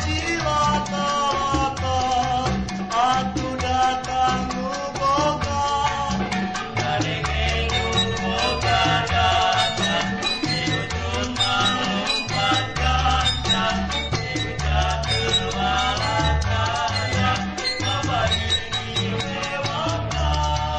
cilaka-laka, aku datang nu boga. Kadenge nu boga datang, diujud malumpat gantang, diujud berwalataya, babari di dewaka.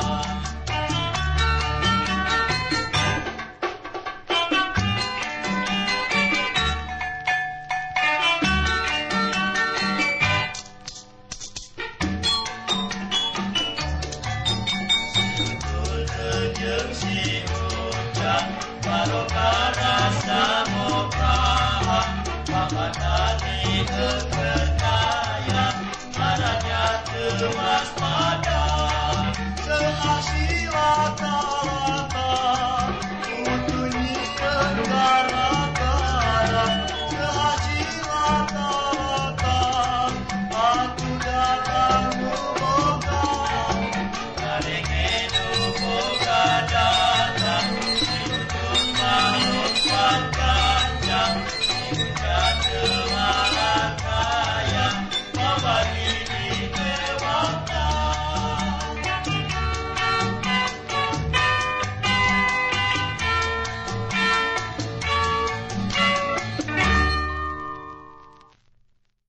Jeung si hujan barokah rasa mokrah, maka tadi kepercaya marahnya tumas